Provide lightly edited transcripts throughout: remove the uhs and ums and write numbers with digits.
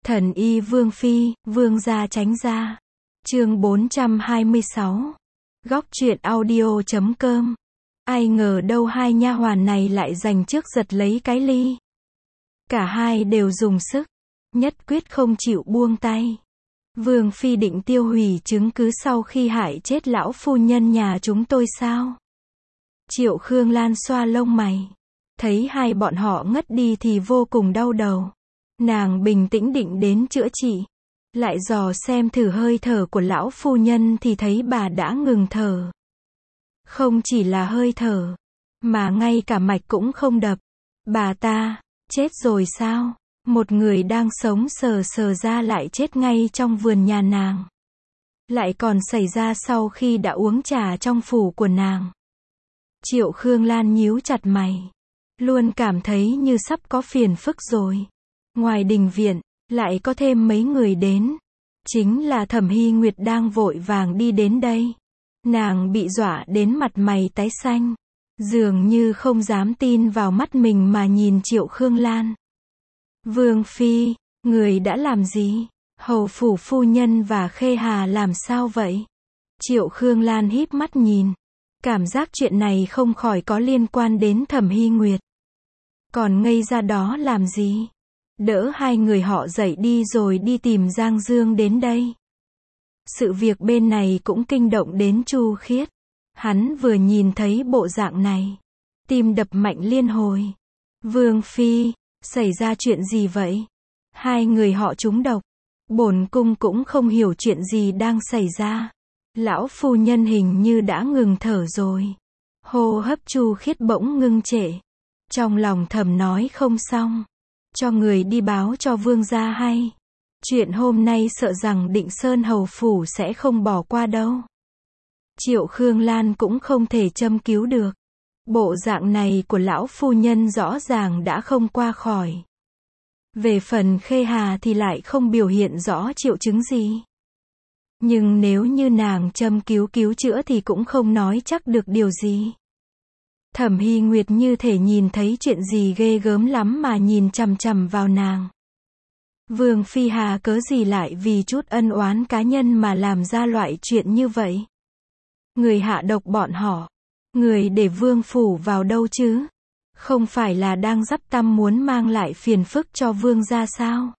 Thần y Vương Phi, Vương gia tránh ra. Chương 426. Góc truyện audio.com. Ai ngờ đâu hai nha hoàn này lại giành trước giật lấy cái ly. Cả hai đều dùng sức, nhất quyết không chịu buông tay. Vương Phi định tiêu hủy chứng cứ sau khi hại chết lão phu nhân nhà chúng tôi sao? Triệu Khương Lan xoa lông mày. Thấy hai bọn họ ngất đi thì vô cùng đau đầu. Nàng bình tĩnh định đến chữa trị. Lại dò xem thử hơi thở của lão phu nhân thì thấy bà đã ngừng thở. Không chỉ là hơi thở, mà ngay cả mạch cũng không đập. Bà ta, chết rồi sao? Một người đang sống sờ sờ ra lại chết ngay trong vườn nhà nàng. Lại còn xảy ra sau khi đã uống trà trong phủ của nàng. Triệu Khương Lan nhíu chặt mày. Luôn cảm thấy như sắp có phiền phức rồi. Ngoài đình viện, lại có thêm mấy người đến. Chính là Thẩm Hy Nguyệt đang vội vàng đi đến đây. Nàng bị dọa đến mặt mày tái xanh. Dường như không dám tin vào mắt mình mà nhìn Triệu Khương Lan. Vương Phi, người đã làm gì? Hầu phủ phu nhân và Khê Hà làm sao vậy? Triệu Khương Lan híp mắt nhìn. Cảm giác chuyện này không khỏi có liên quan đến Thẩm Hy Nguyệt. Còn ngây ra đó làm gì? Đỡ hai người họ dậy đi rồi đi tìm Giang Dương đến đây. Sự việc bên này cũng kinh động đến Chu Khiết. Hắn vừa nhìn thấy bộ dạng này, tim đập mạnh liên hồi. Vương Phi, xảy ra chuyện gì vậy? Hai người họ trúng độc. Bổn cung cũng không hiểu chuyện gì đang xảy ra. Lão phu nhân hình như đã ngừng thở rồi. Hô hấp Chu Khiết bỗng ngưng trệ. Trong lòng thầm nói không xong. Cho người đi báo cho vương gia hay. Chuyện hôm nay sợ rằng Định Sơn hầu phủ sẽ không bỏ qua đâu. Triệu Khương Lan cũng không thể châm cứu được. Bộ dạng này của lão phu nhân rõ ràng đã không qua khỏi. Về phần Khê Hà thì lại không biểu hiện rõ triệu chứng gì. Nhưng nếu như nàng châm cứu chữa thì cũng không nói chắc được điều gì. Thẩm Hy Nguyệt như thể nhìn thấy chuyện gì ghê gớm lắm mà nhìn chằm chằm vào nàng. Vương Phi hà cớ gì lại vì chút ân oán cá nhân mà làm ra loại chuyện như vậy? Người hạ độc bọn họ. Người để vương phủ vào đâu chứ? Không phải là đang dắp tâm muốn mang lại phiền phức cho vương gia sao?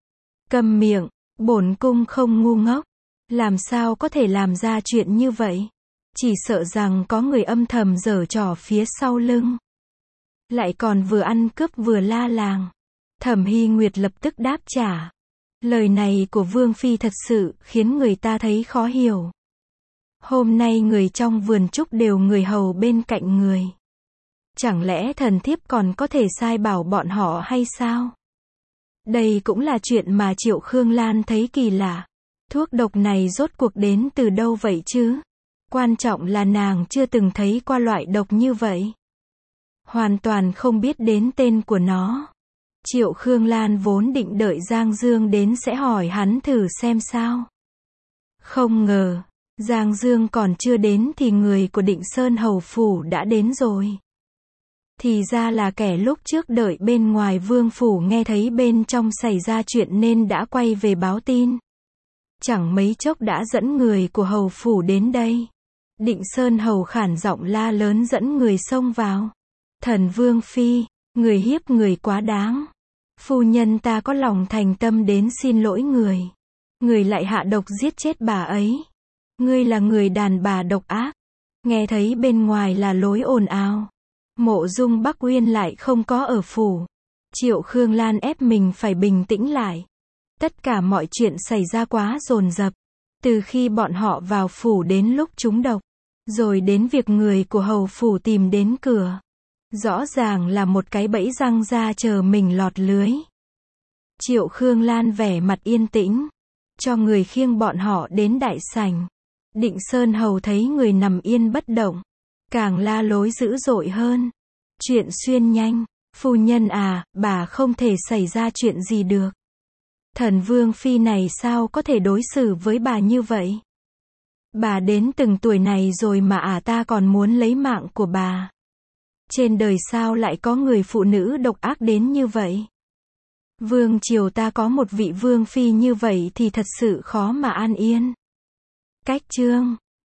Câm miệng, bổn cung không ngu ngốc. Làm sao có thể làm ra chuyện như vậy? Chỉ sợ rằng có người âm thầm giở trò phía sau lưng. Lại còn vừa ăn cướp vừa la làng. Thẩm Hy Nguyệt lập tức đáp trả. Lời này của Vương Phi thật sự khiến người ta thấy khó hiểu. Hôm nay người trong vườn trúc đều người hầu bên cạnh người. Chẳng lẽ thần thiếp còn có thể sai bảo bọn họ hay sao? Đây cũng là chuyện mà Triệu Khương Lan thấy kỳ lạ. Thuốc độc này rốt cuộc đến từ đâu vậy chứ? Quan trọng là nàng chưa từng thấy qua loại độc như vậy. Hoàn toàn không biết đến tên của nó. Triệu Khương Lan vốn định đợi Giang Dương đến sẽ hỏi hắn thử xem sao. Không ngờ, Giang Dương còn chưa đến thì người của Định Sơn hầu phủ đã đến rồi. Thì ra là kẻ lúc trước đợi bên ngoài vương phủ nghe thấy bên trong xảy ra chuyện nên đã quay về báo tin. Chẳng mấy chốc đã dẫn người của hầu phủ đến đây. Định Sơn hầu khản giọng la lớn dẫn người xông vào. Thần Vương Phi, người hiếp người quá đáng. Phu nhân ta có lòng thành tâm đến xin lỗi người. Người lại hạ độc giết chết bà ấy. Ngươi là người đàn bà độc ác. Nghe thấy bên ngoài là lối ồn ào. Mộ Dung Bắc Uyên lại không có ở phủ. Triệu Khương Lan ép mình phải bình tĩnh lại. Tất cả mọi chuyện xảy ra quá dồn dập. Từ khi bọn họ vào phủ đến lúc trúng độc. Rồi đến việc người của hầu phủ tìm đến cửa. Rõ ràng là một cái bẫy răng ra chờ mình lọt lưới. Triệu Khương Lan vẻ mặt yên tĩnh. Cho người khiêng bọn họ đến đại sảnh. Định Sơn hầu thấy người nằm yên bất động. Càng la lối dữ dội hơn. Chuyện xuyên nhanh. Phu nhân à, bà không thể xảy ra chuyện gì được. Thần Vương Phi này sao có thể đối xử với bà như vậy? Bà đến từng tuổi này rồi mà ta còn muốn lấy mạng của bà. Trên đời sao lại có người phụ nữ độc ác đến như vậy? Vương triều ta có một vị vương phi như vậy thì thật sự khó mà an yên. Cách chương